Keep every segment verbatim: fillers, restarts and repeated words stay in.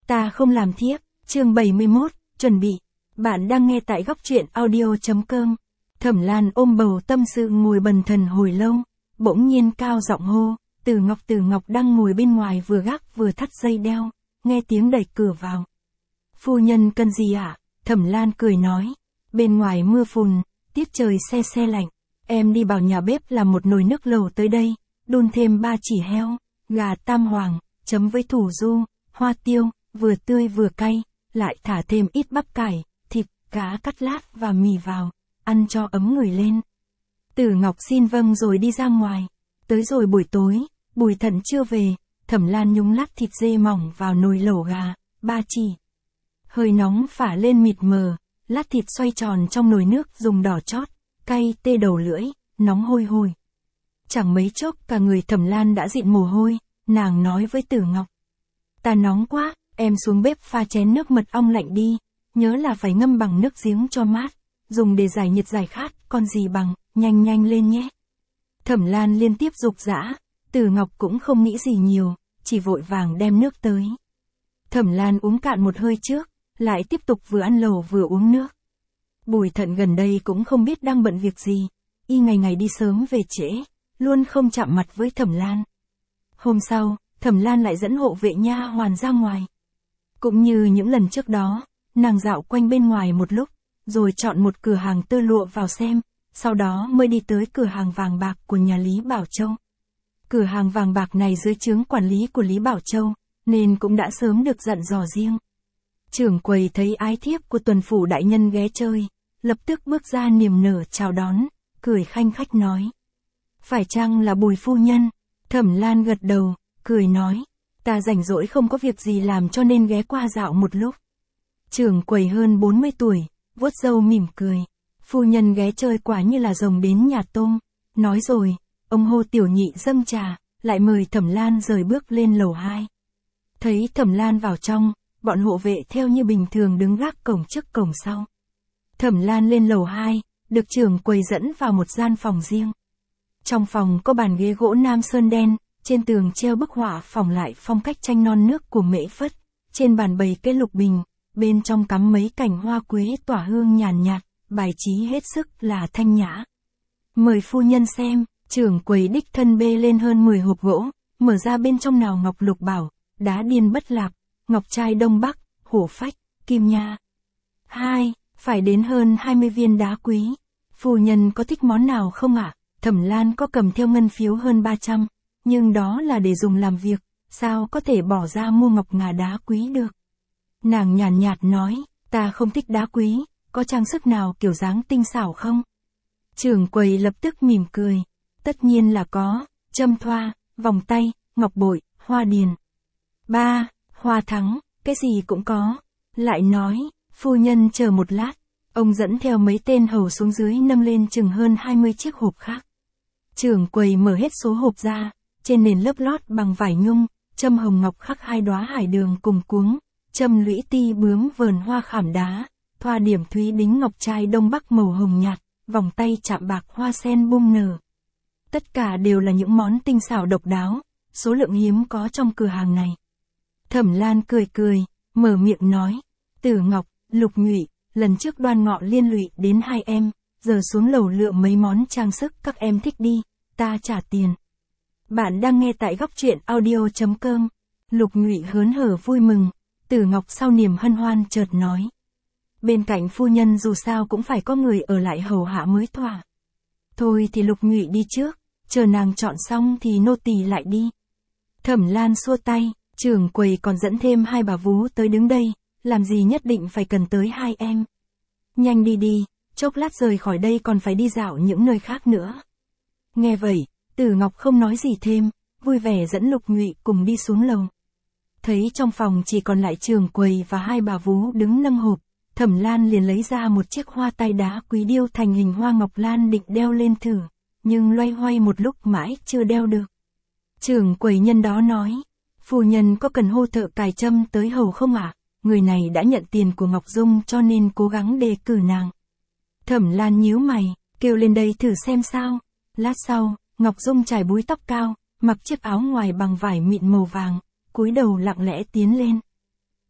Ta không làm thiếp, chương bảy mươi mốt, chuẩn bị. Bạn đang nghe tại góc truyện audio.com. Thẩm Lan ôm bầu tâm sự ngồi bần thần hồi lâu, bỗng nhiên cao giọng hô, Từ Ngọc Từ Ngọc đang ngồi bên ngoài vừa gác vừa thắt dây đeo, nghe tiếng đẩy cửa vào. Phu nhân cần gì ạ? À? Thẩm Lan cười nói, bên ngoài mưa phùn, tiết trời se se lạnh, em đi bảo nhà bếp làm một nồi nước lẩu tới đây, đun thêm ba chỉ heo, gà tam hoàng, chấm với thủ du, hoa tiêu, vừa tươi vừa cay, lại thả thêm ít bắp cải, thịt, cá cắt lát và mì vào, ăn cho ấm người lên. Tử Ngọc xin vâng rồi đi ra ngoài. Tới rồi buổi tối, Bùi Thận chưa về, Thẩm Lan nhúng lát thịt dê mỏng vào nồi lẩu gà, ba chỉ. Hơi nóng phả lên mịt mờ, lát thịt xoay tròn trong nồi nước dùng đỏ chót, cay tê đầu lưỡi, nóng hôi hổi. Chẳng mấy chốc cả người Thẩm Lan đã dịn mồ hôi, nàng nói với Tử Ngọc. Ta nóng quá, em xuống bếp pha chén nước mật ong lạnh đi, nhớ là phải ngâm bằng nước giếng cho mát, dùng để giải nhiệt giải khát, còn gì bằng, nhanh nhanh lên nhé. Thẩm Lan liên tiếp giục giã, Tử Ngọc cũng không nghĩ gì nhiều, chỉ vội vàng đem nước tới. Thẩm Lan uống cạn một hơi trước, lại tiếp tục vừa ăn lẩu vừa uống nước. Bùi Thận gần đây cũng không biết đang bận việc gì, y ngày ngày đi sớm về trễ, luôn không chạm mặt với Thẩm Lan. Hôm sau, Thẩm Lan lại dẫn hộ vệ nha hoàn ra ngoài. Cũng như những lần trước đó, nàng dạo quanh bên ngoài một lúc, rồi chọn một cửa hàng tơ lụa vào xem, sau đó mới đi tới cửa hàng vàng bạc của nhà Lý Bảo Châu. Cửa hàng vàng bạc này dưới trướng quản lý của Lý Bảo Châu, nên cũng đã sớm được dặn dò riêng. Trưởng quầy thấy ái thiếp của tuần phủ đại nhân ghé chơi, lập tức bước ra niềm nở chào đón, cười khanh khách nói. Phải chăng là Bùi phu nhân? Thẩm Lan gật đầu, cười nói, ta rảnh rỗi không có việc gì làm cho nên ghé qua dạo một lúc. Trưởng quầy hơn bốn mươi tuổi, vuốt râu mỉm cười, phu nhân ghé chơi quả như là rồng đến nhà tôm. Nói rồi, ông hô tiểu nhị dâng trà, lại mời Thẩm Lan rời bước lên lầu hai. Thấy Thẩm Lan vào trong, bọn hộ vệ theo như bình thường đứng gác cổng trước cổng sau. Thẩm Lan lên lầu hai, được trưởng quầy dẫn vào một gian phòng riêng. Trong phòng có bàn ghế gỗ nam sơn đen, trên tường treo bức họa phỏng lại phong cách tranh non nước của Mễ Phất, trên bàn bày cái lục bình, bên trong cắm mấy cành hoa quế tỏa hương nhàn nhạt, bài trí hết sức là thanh nhã. Mời phu nhân xem, trưởng quầy đích thân bê lên hơn mười hộp gỗ, mở ra bên trong nào ngọc lục bảo, đá điên bất lạc, ngọc trai đông bắc, hổ phách, kim nha. Hai, phải đến hơn hai mươi viên đá quý. Phu nhân có thích món nào không ạ? À? Thẩm Lan có cầm theo ngân phiếu hơn ba trăm, nhưng đó là để dùng làm việc, sao có thể bỏ ra mua ngọc ngà đá quý được. Nàng nhàn nhạt nói, ta không thích đá quý, có trang sức nào kiểu dáng tinh xảo không? Trưởng quầy lập tức mỉm cười, tất nhiên là có, châm thoa, vòng tay, ngọc bội, hoa điền. Ba, hoa thắng, cái gì cũng có. Lại nói, phu nhân chờ một lát, ông dẫn theo mấy tên hầu xuống dưới nâng lên chừng hơn hai mươi chiếc hộp khác. Trưởng quầy mở hết số hộp ra, trên nền lớp lót bằng vải nhung, châm hồng ngọc khắc hai đóa hải đường cùng cuống, châm lũy ti bướm vờn hoa khảm đá, thoa điểm thúy đính ngọc trai đông bắc màu hồng nhạt, vòng tay chạm bạc hoa sen bung nở. Tất cả đều là những món tinh xảo độc đáo, số lượng hiếm có trong cửa hàng này. Thẩm Lan cười cười, mở miệng nói, Tử Ngọc, Lục Nhụy, lần trước Đoan Ngọ liên lụy đến hai em, giờ xuống lầu lựa mấy món trang sức các em thích đi, ta trả tiền. Bạn đang nghe tại góc truyện audio.com. Lục Nhụy hớn hở vui mừng, Tử Ngọc sau niềm hân hoan chợt nói. Bên cạnh phu nhân dù sao cũng phải có người ở lại hầu hạ mới thỏa. Thôi thì Lục Nhụy đi trước, chờ nàng chọn xong thì nô tỳ lại đi. Thẩm Lan xua tay, trưởng quầy còn dẫn thêm hai bà vú tới đứng đây, làm gì nhất định phải cần tới hai em. Nhanh đi đi, chốc lát rời khỏi đây còn phải đi dạo những nơi khác nữa. Nghe vậy, Tử Ngọc không nói gì thêm, vui vẻ dẫn Lục Nhụy cùng đi xuống lầu. Thấy trong phòng chỉ còn lại trưởng quầy và hai bà vú đứng nâng hộp, Thẩm Lan liền lấy ra một chiếc hoa tai đá quý điêu thành hình hoa ngọc lan định đeo lên thử, nhưng loay hoay một lúc mãi chưa đeo được. Trưởng quầy nhân đó nói, phu nhân có cần hô thợ cài châm tới hầu không ạ? À? Người này đã nhận tiền của Ngọc Dung cho nên cố gắng đề cử nàng. Thẩm Lan nhíu mày, kêu lên đây thử xem sao. Lát sau, Ngọc Dung chải búi tóc cao, mặc chiếc áo ngoài bằng vải mịn màu vàng, cúi đầu lặng lẽ tiến lên.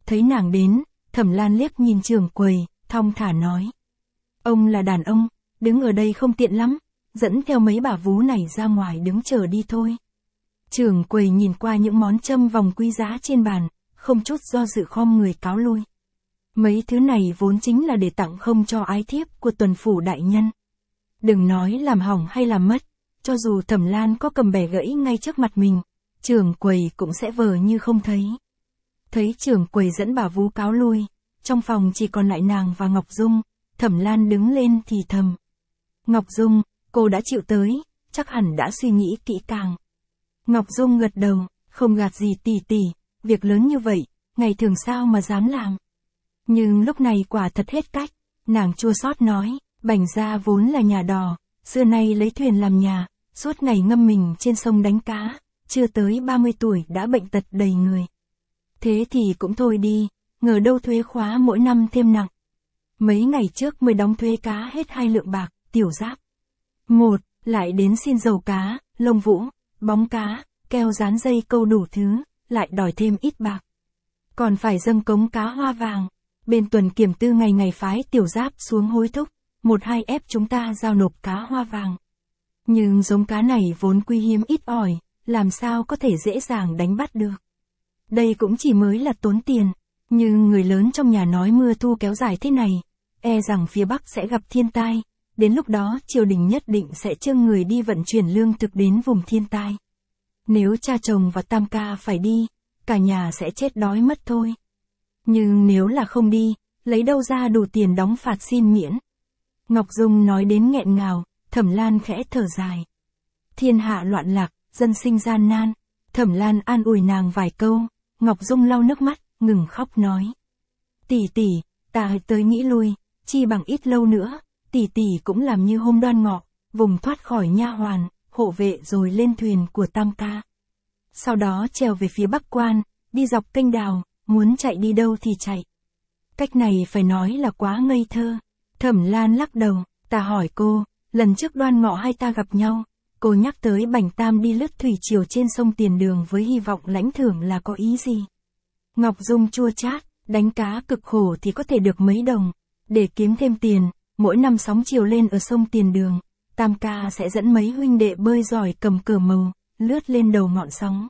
Thấy nàng đến, Thẩm Lan liếc nhìn trưởng quầy, thong thả nói. Ông là đàn ông, đứng ở đây không tiện lắm, dẫn theo mấy bà vú này ra ngoài đứng chờ đi thôi. Trưởng quầy nhìn qua những món châm vòng quý giá trên bàn, không chút do dự khom người cáo lui. Mấy thứ này vốn chính là để tặng không cho ái thiếp của tuần phủ đại nhân. Đừng nói làm hỏng hay làm mất, cho dù Thẩm Lan có cầm bẻ gãy ngay trước mặt mình, trưởng quầy cũng sẽ vờ như không thấy. Thấy trưởng quầy dẫn bà vú cáo lui, trong phòng chỉ còn lại nàng và Ngọc Dung, Thẩm Lan đứng lên thì thầm. Ngọc Dung, cô đã chịu tới, chắc hẳn đã suy nghĩ kỹ càng. Ngọc Dung gật đầu, không gạt gì tỷ tỷ, việc lớn như vậy, ngày thường sao mà dám làm. Nhưng lúc này quả thật hết cách, nàng chua xót nói, Bành gia vốn là nhà đò, xưa nay lấy thuyền làm nhà, suốt ngày ngâm mình trên sông đánh cá, chưa tới ba mươi tuổi đã bệnh tật đầy người. Thế thì cũng thôi đi, ngờ đâu thuế khóa mỗi năm thêm nặng. Mấy ngày trước mới đóng thuế cá hết hai lượng bạc, tiểu giáp. Một, lại đến xin dầu cá, lông vũ, bóng cá, keo dán dây câu đủ thứ, lại đòi thêm ít bạc. Còn phải dâng cống cá hoa vàng. Bên tuần kiểm tư ngày ngày phái tiểu giáp xuống hối thúc, một hai ép chúng ta giao nộp cá hoa vàng. Nhưng giống cá này vốn quý hiếm ít ỏi, làm sao có thể dễ dàng đánh bắt được. Đây cũng chỉ mới là tốn tiền, nhưng người lớn trong nhà nói mưa thu kéo dài thế này, e rằng phía Bắc sẽ gặp thiên tai, đến lúc đó triều đình nhất định sẽ trưng người đi vận chuyển lương thực đến vùng thiên tai. Nếu cha chồng và tam ca phải đi, cả nhà sẽ chết đói mất thôi. Nhưng nếu là không đi, lấy đâu ra đủ tiền đóng phạt xin miễn. Ngọc Dung nói đến nghẹn ngào, Thẩm Lan khẽ thở dài. Thiên hạ loạn lạc, dân sinh gian nan, Thẩm Lan an ủi nàng vài câu, Ngọc Dung lau nước mắt, ngừng khóc nói. Tỷ tỷ, ta tới nghĩ lui, chi bằng ít lâu nữa, tỷ tỷ cũng làm như hôm Đoan Ngọ, vùng thoát khỏi nha hoàn, hộ vệ rồi lên thuyền của tam ca. Sau đó trèo về phía Bắc Quan, đi dọc kênh đào, muốn chạy đi đâu thì chạy. Cách này phải nói là quá ngây thơ. Thẩm Lan lắc đầu, ta hỏi cô, lần trước Đoan Ngọ hai ta gặp nhau, cô nhắc tới Bành Tam đi lướt thủy triều trên sông Tiền Đường với hy vọng lãnh thưởng là có ý gì? Ngọc Dung chua chát, đánh cá cực khổ thì có thể được mấy đồng, để kiếm thêm tiền, mỗi năm sóng chiều lên ở sông Tiền Đường, Tam ca sẽ dẫn mấy huynh đệ bơi giỏi cầm cờ màu, lướt lên đầu ngọn sóng.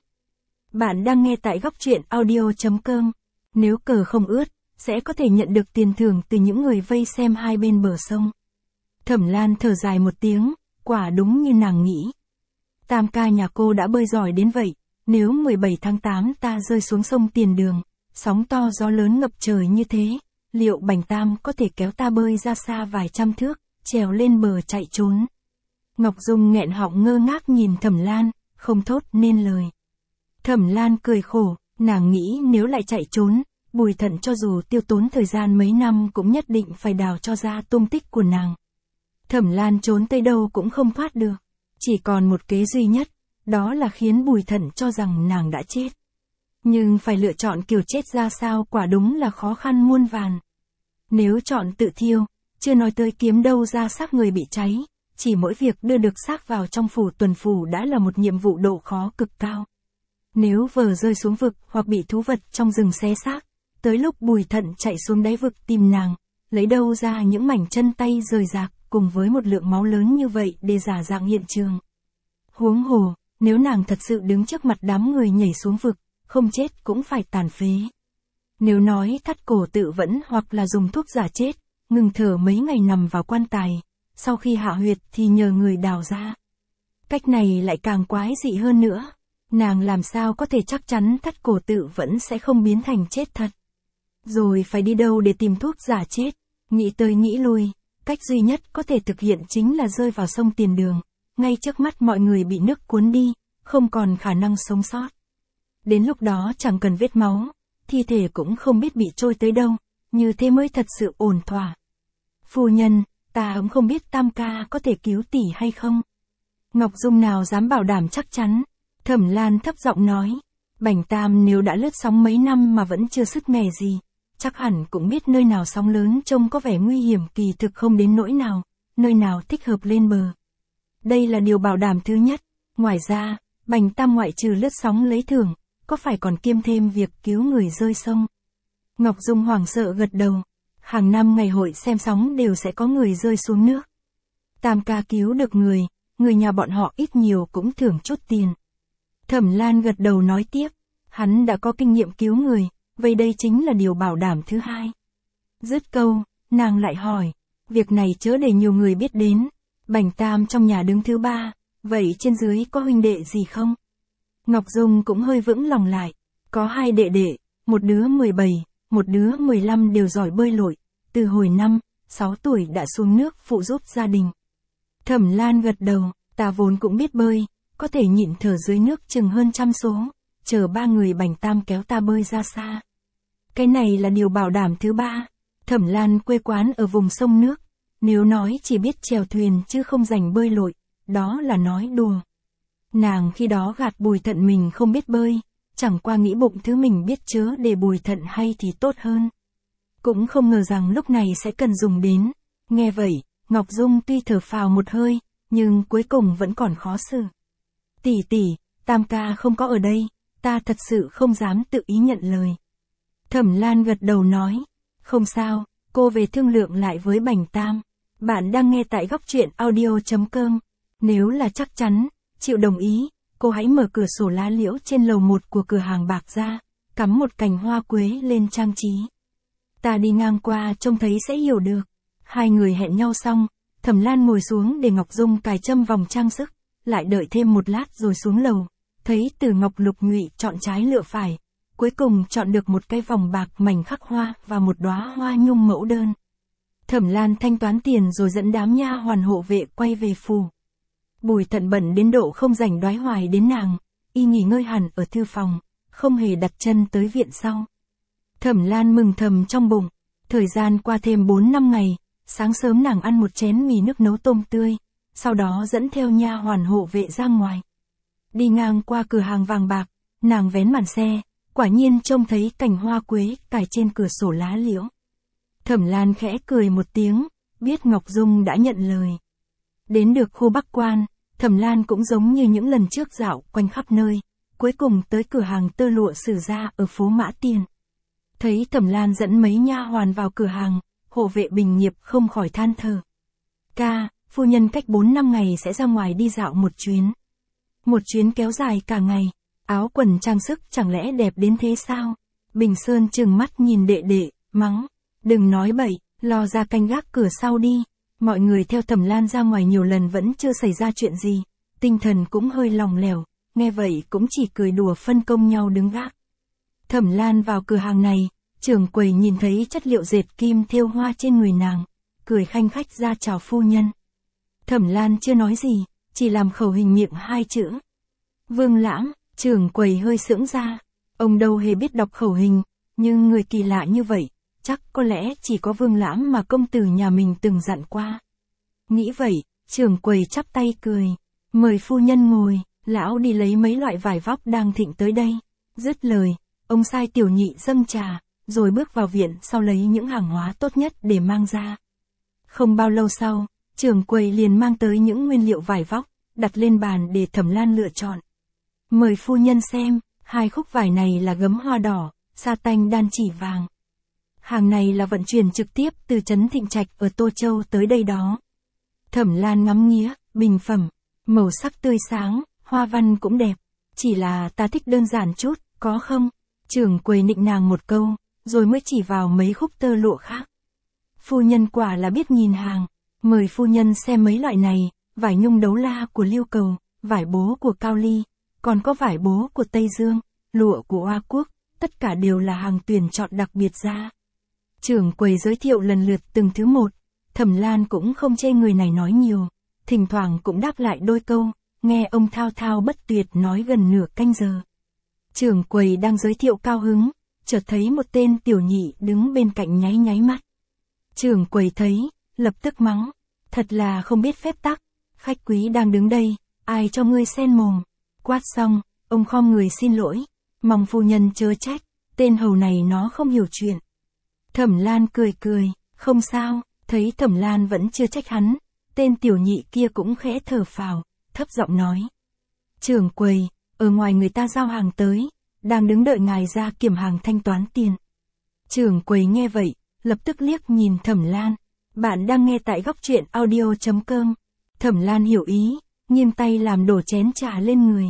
Bạn đang nghe tại góc truyện audio chấm com. Nếu cờ không ướt, sẽ có thể nhận được tiền thưởng từ những người vây xem hai bên bờ sông. Thẩm Lan thở dài một tiếng, quả đúng như nàng nghĩ. Tam ca nhà cô đã bơi giỏi đến vậy, nếu mười bảy tháng tám ta rơi xuống sông Tiền Đường, sóng to gió lớn ngập trời như thế, liệu Bành Tam có thể kéo ta bơi ra xa vài trăm thước, trèo lên bờ chạy trốn? Ngọc Dung nghẹn họng ngơ ngác nhìn Thẩm Lan, không thốt nên lời. Thẩm Lan cười khổ, nàng nghĩ nếu lại chạy trốn, Bùi Thận cho dù tiêu tốn thời gian mấy năm cũng nhất định phải đào cho ra tung tích của nàng. Thẩm Lan trốn tới đâu cũng không thoát được, chỉ còn một kế duy nhất, đó là khiến Bùi Thận cho rằng nàng đã chết. Nhưng phải lựa chọn kiểu chết ra sao quả đúng là khó khăn muôn vàn. Nếu chọn tự thiêu, chưa nói tới kiếm đâu ra xác người bị cháy, chỉ mỗi việc đưa được xác vào trong phủ tuần phủ đã là một nhiệm vụ độ khó cực cao. Nếu vờ rơi xuống vực hoặc bị thú vật trong rừng xé xác, tới lúc Bùi Thận chạy xuống đáy vực tìm nàng, lấy đâu ra những mảnh chân tay rời rạc cùng với một lượng máu lớn như vậy để giả dạng hiện trường. Huống hồ, nếu nàng thật sự đứng trước mặt đám người nhảy xuống vực, không chết cũng phải tàn phế. Nếu nói thắt cổ tự vẫn hoặc là dùng thuốc giả chết, ngừng thở mấy ngày nằm vào quan tài, sau khi hạ huyệt thì nhờ người đào ra. Cách này lại càng quái dị hơn nữa. Nàng làm sao có thể chắc chắn thắt cổ tự vẫn sẽ không biến thành chết thật. Rồi phải đi đâu để tìm thuốc giả chết, nghĩ tới nghĩ lui, cách duy nhất có thể thực hiện chính là rơi vào sông Tiền Đường, ngay trước mắt mọi người bị nước cuốn đi, không còn khả năng sống sót. Đến lúc đó chẳng cần vết máu, thi thể cũng không biết bị trôi tới đâu, như thế mới thật sự ổn thỏa. Phu nhân, ta cũng không biết Tam ca có thể cứu tỷ hay không. Ngọc Dung nào dám bảo đảm chắc chắn. Thẩm Lan thấp giọng nói, Bành Tam nếu đã lướt sóng mấy năm mà vẫn chưa sứt mẻ gì, chắc hẳn cũng biết nơi nào sóng lớn trông có vẻ nguy hiểm kỳ thực không đến nỗi nào, nơi nào thích hợp lên bờ. Đây là điều bảo đảm thứ nhất, ngoài ra, Bành Tam ngoại trừ lướt sóng lấy thưởng, có phải còn kiêm thêm việc cứu người rơi sông. Ngọc Dung hoảng sợ gật đầu. Hàng năm ngày hội xem sóng đều sẽ có người rơi xuống nước. Tam ca cứu được người, người nhà bọn họ ít nhiều cũng thưởng chút tiền. Thẩm Lan gật đầu nói tiếp, hắn đã có kinh nghiệm cứu người, vậy đây chính là điều bảo đảm thứ hai. Dứt câu, nàng lại hỏi, việc này chớ để nhiều người biết đến, Bành Tam trong nhà đứng thứ ba, vậy trên dưới có huynh đệ gì không? Ngọc Dung cũng hơi vững lòng lại, có hai đệ đệ, một đứa mười bảy, một đứa mười lăm đều giỏi bơi lội, từ hồi năm, sáu tuổi đã xuống nước phụ giúp gia đình. Thẩm Lan gật đầu, ta vốn cũng biết bơi, có thể nhịn thở dưới nước chừng hơn trăm số, chờ ba người Bành Tam kéo ta bơi ra xa. Cái này là điều bảo đảm thứ ba. Thẩm Lan quê quán ở vùng sông nước, nếu nói chỉ biết chèo thuyền chứ không rành bơi lội, đó là nói đùa. Nàng khi đó gạt Bùi Thận mình không biết bơi, chẳng qua nghĩ bụng thứ mình biết chớ để Bùi Thận hay thì tốt hơn. Cũng không ngờ rằng lúc này sẽ cần dùng đến. Nghe vậy, Ngọc Dung tuy thở phào một hơi, nhưng cuối cùng vẫn còn khó xử. Tỷ tỷ, Tam ca không có ở đây, ta thật sự không dám tự ý nhận lời. Thẩm Lan gật đầu nói, không sao, cô về thương lượng lại với Bành Tam. Bạn đang nghe tại góc truyện audio chấm com. Nếu là chắc chắn, chịu đồng ý, cô hãy mở cửa sổ lá liễu trên lầu một của cửa hàng bạc ra, cắm một cành hoa quế lên trang trí. Ta đi ngang qua trông thấy sẽ hiểu được. Hai người hẹn nhau xong, Thẩm Lan ngồi xuống để Ngọc Dung cài châm vòng trang sức, lại đợi thêm một lát rồi xuống lầu, thấy Từ Ngọc Lục Ngụy chọn trái lựa phải, cuối cùng chọn được một cái vòng bạc mảnh khắc hoa và một đóa hoa nhung mẫu đơn. Thẩm Lan thanh toán tiền rồi dẫn đám nha hoàn hộ vệ quay về phủ. Bùi Thận bận đến độ không rảnh đoái hoài đến nàng, y nghỉ ngơi hẳn ở thư phòng, không hề đặt chân tới viện sau. Thẩm Lan mừng thầm trong bụng, thời gian qua thêm bốn năm ngày, sáng sớm nàng ăn một chén mì nước nấu tôm tươi, sau đó dẫn theo nha hoàn hộ vệ ra ngoài. Đi ngang qua cửa hàng vàng bạc, nàng vén màn xe, quả nhiên trông thấy cành hoa quế cài trên cửa sổ lá liễu. Thẩm Lan khẽ cười một tiếng, biết Ngọc Dung đã nhận lời. Đến được khu Bắc Quan, Thẩm Lan cũng giống như những lần trước dạo quanh khắp nơi, cuối cùng tới cửa hàng tơ lụa Sử Gia ở phố Mã Tiền. Thấy Thẩm Lan dẫn mấy nha hoàn vào cửa hàng, hộ vệ Bình Nghiệp không khỏi than thở. Ca, phu nhân cách bốn năm ngày sẽ ra ngoài đi dạo một chuyến. Một chuyến kéo dài cả ngày, áo quần trang sức chẳng lẽ đẹp đến thế sao? Bình Sơn trừng mắt nhìn đệ đệ, mắng. Đừng nói bậy, lo ra canh gác cửa sau đi. Mọi người theo Thẩm Lan ra ngoài nhiều lần vẫn chưa xảy ra chuyện gì, tinh thần cũng hơi lỏng lẻo, nghe vậy cũng chỉ cười đùa phân công nhau đứng gác. Thẩm Lan vào cửa hàng này, trưởng quầy nhìn thấy chất liệu dệt kim thêu hoa trên người nàng, cười khanh khách ra chào phu nhân. Thẩm Lan chưa nói gì, chỉ làm khẩu hình miệng hai chữ. Vương Lãm, trưởng quầy hơi sững ra, ông đâu hề biết đọc khẩu hình, nhưng người kỳ lạ như vậy, chắc có lẽ chỉ có Vương Lãm mà công tử nhà mình từng dặn qua. Nghĩ vậy, trưởng quầy chắp tay cười, mời phu nhân ngồi, lão đi lấy mấy loại vải vóc đang thịnh tới đây. Dứt lời, ông sai tiểu nhị dâng trà, rồi bước vào viện sau lấy những hàng hóa tốt nhất để mang ra. Không bao lâu sau, trưởng quầy liền mang tới những nguyên liệu vải vóc, đặt lên bàn để Thẩm Lan lựa chọn. Mời phu nhân xem, hai khúc vải này là gấm hoa đỏ, sa tanh đan chỉ vàng. Hàng này là vận chuyển trực tiếp từ trấn Thịnh Trạch ở Tô Châu tới đây đó. Thẩm Lan ngắm nghía, bình phẩm, màu sắc tươi sáng, hoa văn cũng đẹp. Chỉ là ta thích đơn giản chút, có không? Trưởng quầy nịnh nàng một câu, rồi mới chỉ vào mấy khúc tơ lụa khác. Phu nhân quả là biết nhìn hàng, mời phu nhân xem mấy loại này, vải nhung đấu la của Liêu Cầu, vải bố của Cao Ly, còn có vải bố của Tây Dương, lụa của Hoa Quốc, tất cả đều là hàng tuyển chọn đặc biệt ra. Trưởng quầy giới thiệu lần lượt từng thứ một, Thẩm Lan cũng không chê người này nói nhiều, thỉnh thoảng cũng đáp lại đôi câu, nghe ông thao thao bất tuyệt nói gần nửa canh giờ. Trưởng quầy đang giới thiệu cao hứng, chợt thấy một tên tiểu nhị đứng bên cạnh nháy nháy mắt. Trưởng quầy thấy, lập tức mắng, thật là không biết phép tắc, khách quý đang đứng đây, ai cho ngươi xen mồm. Quát xong, ông khom người xin lỗi, mong phu nhân chớ trách, tên hầu này nó không hiểu chuyện. Thẩm Lan cười cười, không sao, thấy Thẩm Lan vẫn chưa trách hắn, tên tiểu nhị kia cũng khẽ thở phào, thấp giọng nói. Trưởng quầy, ở ngoài người ta giao hàng tới, đang đứng đợi ngài ra kiểm hàng thanh toán tiền. Trưởng quầy nghe vậy, lập tức liếc nhìn Thẩm Lan. Bạn đang nghe tại góc truyện audio chấm com. Thẩm Lan hiểu ý, nghiêng tay làm đổ chén trà lên người.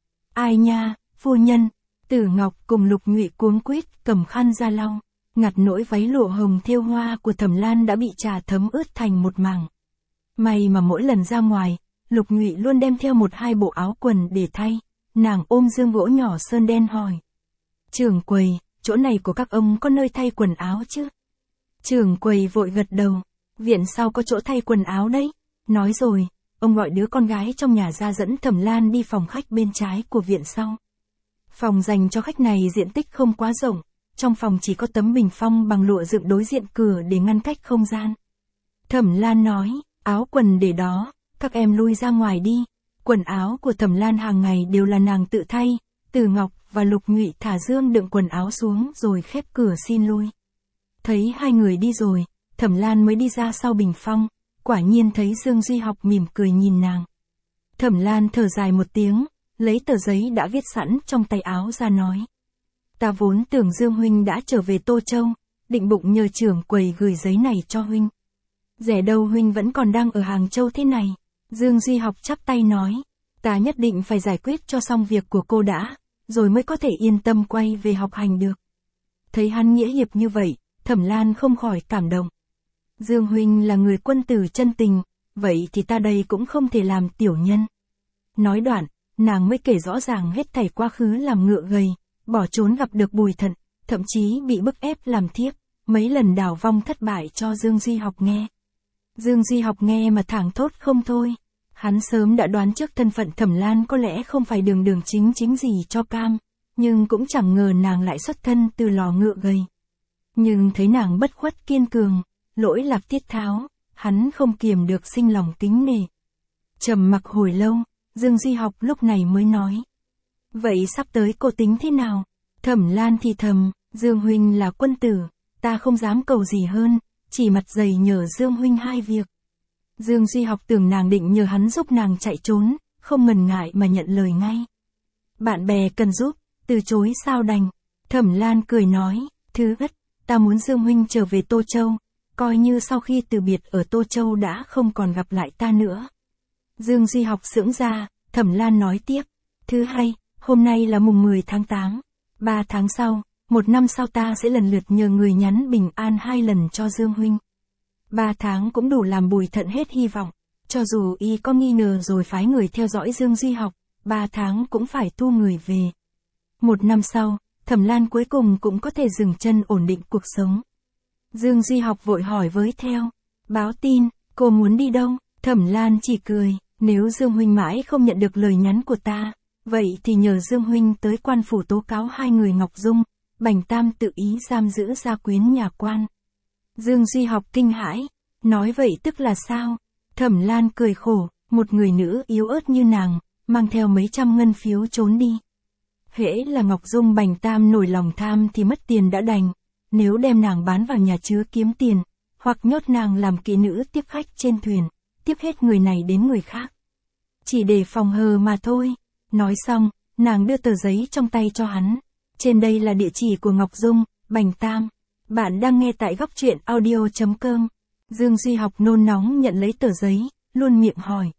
Ai nha, phu nhân. Tử Ngọc cùng Lục Nhụy cuống quýt cầm khăn ra lau, ngặt nỗi váy lụa hồng thêu hoa của Thẩm Lan đã bị trà thấm ướt thành một mảng. May mà mỗi lần ra ngoài, Lục Nhụy luôn đem theo một hai bộ áo quần để thay. Nàng ôm dương gỗ nhỏ sơn đen hỏi. Trưởng quầy, chỗ này của các ông có nơi thay quần áo chứ? Trưởng quầy vội gật đầu. Viện sau có chỗ thay quần áo đấy. Nói rồi, ông gọi đứa con gái trong nhà ra dẫn Thẩm Lan đi phòng khách bên trái của viện sau. Phòng dành cho khách này diện tích không quá rộng, trong phòng chỉ có tấm bình phong bằng lụa dựng đối diện cửa để ngăn cách không gian. Thẩm Lan nói, áo quần để đó, các em lui ra ngoài đi. Quần áo của Thẩm Lan hàng ngày đều là nàng tự thay. Tử Ngọc và Lục Nhụy thả dương đựng quần áo xuống rồi khép cửa xin lui. Thấy hai người đi rồi, Thẩm Lan mới đi ra sau bình phong, quả nhiên thấy Dương Duy Học mỉm cười nhìn nàng. Thẩm Lan thở dài một tiếng, lấy tờ giấy đã viết sẵn trong tay áo ra nói. Ta vốn tưởng Dương huynh đã trở về Tô Châu, định bụng nhờ trưởng quầy gửi giấy này cho huynh. Rẻ đâu huynh vẫn còn đang ở Hàng Châu thế này. Dương Duy Học chắp tay nói, ta nhất định phải giải quyết cho xong việc của cô đã, rồi mới có thể yên tâm quay về học hành được. Thấy hắn nghĩa hiệp như vậy, Thẩm Lan không khỏi cảm động. Dương huynh là người quân tử chân tình, vậy thì ta đây cũng không thể làm tiểu nhân. Nói đoạn, nàng mới kể rõ ràng hết thảy quá khứ làm ngựa gầy, bỏ trốn gặp được Bùi Thận, thậm chí bị bức ép làm thiếp, mấy lần đào vong thất bại cho Dương Duy Học nghe. Dương Duy Học nghe mà thảng thốt không thôi. Hắn sớm đã đoán trước thân phận Thẩm Lan có lẽ không phải đường đường chính chính gì cho cam, nhưng cũng chẳng ngờ nàng lại xuất thân từ lò ngựa gầy. Nhưng thấy nàng bất khuất kiên cường, lỗi lạc tiết tháo, hắn không kiềm được sinh lòng kính nể. Trầm mặc hồi lâu, Dương Duy Học lúc này mới nói. Vậy sắp tới cô tính thế nào? Thẩm Lan thì thầm, Dương huynh là quân tử, ta không dám cầu gì hơn, chỉ mặt dày nhờ Dương huynh hai việc. Dương Duy Học tưởng nàng định nhờ hắn giúp nàng chạy trốn, không ngần ngại mà nhận lời ngay. Bạn bè cần giúp, từ chối sao đành. Thẩm Lan cười nói, thứ nhất, ta muốn Dương huynh trở về Tô Châu, coi như sau khi từ biệt ở Tô Châu đã không còn gặp lại ta nữa. Dương Duy Học sững ra, Thẩm Lan nói tiếp, thứ hai, hôm nay là mùng mười tháng tám, ba tháng sau, một năm sau ta sẽ lần lượt nhờ người nhắn bình an hai lần cho Dương huynh. Ba tháng cũng đủ làm Bùi Thận hết hy vọng, cho dù y có nghi ngờ rồi phái người theo dõi Dương Duy Học, ba tháng cũng phải thu người về. Một năm sau, Thẩm Lan cuối cùng cũng có thể dừng chân ổn định cuộc sống. Dương Duy Học vội hỏi với theo, báo tin, cô muốn đi đâu? Thẩm Lan chỉ cười, nếu Dương huynh mãi không nhận được lời nhắn của ta, vậy thì nhờ Dương huynh tới quan phủ tố cáo hai người Ngọc Dung, Bành Tam tự ý giam giữ gia quyến nhà quan. Dương Duy Học kinh hãi, nói vậy tức là sao? Thẩm Lan cười khổ, một người nữ yếu ớt như nàng, mang theo mấy trăm ngân phiếu trốn đi. Hễ là Ngọc Dung Bành Tam nổi lòng tham thì mất tiền đã đành, nếu đem nàng bán vào nhà chứa kiếm tiền, hoặc nhốt nàng làm kỹ nữ tiếp khách trên thuyền, tiếp hết người này đến người khác. Chỉ để phòng hờ mà thôi. Nói xong, nàng đưa tờ giấy trong tay cho hắn. Trên đây là địa chỉ của Ngọc Dung, Bành Tam. Bạn đang nghe tại góc truyện audio chấm com. Dương Duy Học nôn nóng nhận lấy tờ giấy, luôn miệng hỏi.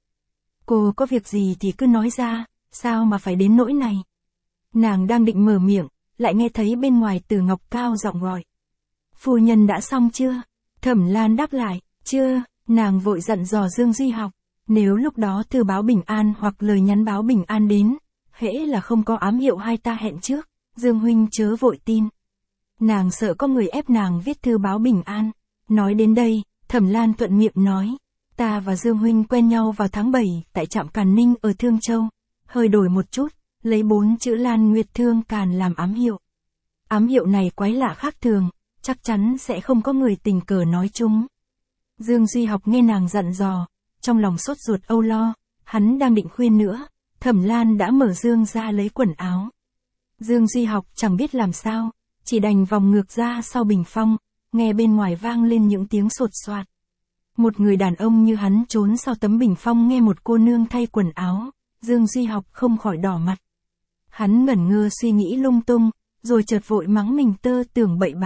Cô có việc gì thì cứ nói ra, sao mà phải đến nỗi này? Nàng đang định mở miệng, lại nghe thấy bên ngoài Từ Ngọc cao giọng gọi. Phu nhân đã xong chưa? Thẩm Lan đáp lại, chưa. Nàng vội dặn dò Dương Duy Học, nếu lúc đó thư báo bình an hoặc lời nhắn báo bình an đến, hễ là không có ám hiệu hai ta hẹn trước, Dương huynh chớ vội tin. Nàng sợ có người ép nàng viết thư báo bình an. Nói đến đây, Thẩm Lan thuận miệng nói, ta và Dương huynh quen nhau vào tháng bảy tại trạm Càn Ninh ở Thương Châu, hơi đổi một chút, lấy bốn chữ Lan Nguyệt Thương Càn làm ám hiệu. Ám hiệu này quái lạ khác thường, chắc chắn sẽ không có người tình cờ nói chung. Dương Duy Học nghe nàng dặn dò, trong lòng sốt ruột âu lo, hắn đang định khuyên nữa, Thẩm Lan đã mở dương ra lấy quần áo. Dương Duy Học chẳng biết làm sao, chỉ đành vòng ngược ra sau bình phong, nghe bên ngoài vang lên những tiếng sột soạt. Một người đàn ông như hắn trốn sau tấm bình phong nghe một cô nương thay quần áo, Dương Duy Học không khỏi đỏ mặt. Hắn ngẩn ngơ suy nghĩ lung tung, rồi chợt vội mắng mình tơ tưởng bậy bạ,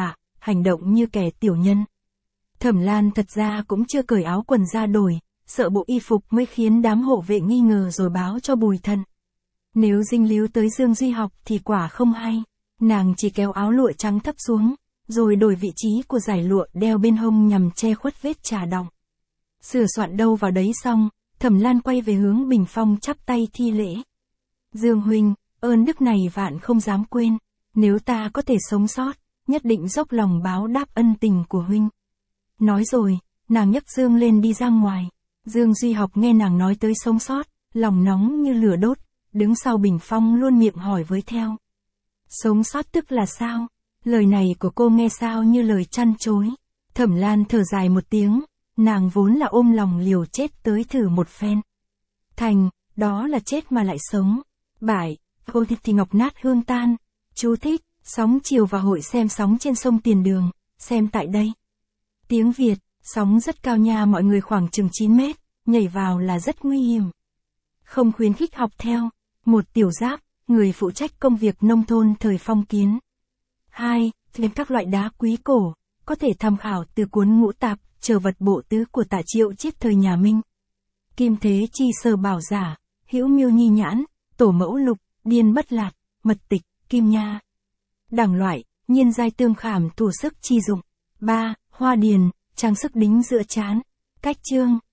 hành động như kẻ tiểu nhân. Thẩm Lan thật ra cũng chưa cởi áo quần ra đổi, sợ bộ y phục mới khiến đám hộ vệ nghi ngờ rồi báo cho Bùi Thần. Nếu dính líu tới Dương Duy Học thì quả không hay, nàng chỉ kéo áo lụa trắng thấp xuống, rồi đổi vị trí của dải lụa đeo bên hông nhằm che khuất vết trà đọng. Sửa soạn đâu vào đấy xong, Thẩm Lan quay về hướng Bình Phong chắp tay thi lễ. Dương huynh, ơn đức này vạn không dám quên, nếu ta có thể sống sót, nhất định dốc lòng báo đáp ân tình của huynh. Nói rồi, nàng nhấc Dương lên đi ra ngoài. Dương Duy Học nghe nàng nói tới sống sót, lòng nóng như lửa đốt, đứng sau Bình Phong luôn miệng hỏi với theo. Sống sót tức là sao? Lời này của cô nghe sao như lời chăn chối. Thẩm Lan thở dài một tiếng, nàng vốn là ôm lòng liều chết tới thử một phen. Thành, đó là chết mà lại sống. Bại, khô thịt thì ngọc nát hương tan. Chú thích, sóng chiều và hội xem sóng trên sông Tiền Đường, xem tại đây. Tiếng Việt, sóng rất cao nha, mọi người khoảng chừng chín mét, nhảy vào là rất nguy hiểm. Không khuyến khích học theo. Một Tiểu Giáp, người phụ trách công việc nông thôn thời phong kiến. Hai, thêm các loại đá quý cổ, có thể tham khảo từ cuốn Ngũ Tạp, Trở Vật Bộ Tứ của Tạ Triệu Chiết thời nhà Minh. Kim Thế Chi Sơ Bảo Giả, Hữu Miêu Nhi Nhãn, Tổ Mẫu Lục, Điên Bất Lạt, Mật Tịch, Kim Nha. Đẳng loại, nhiên giai tương khảm thủ sức chi dụng. Ba, Hoa Điền, trang sức đính giữa trán. Cách chương.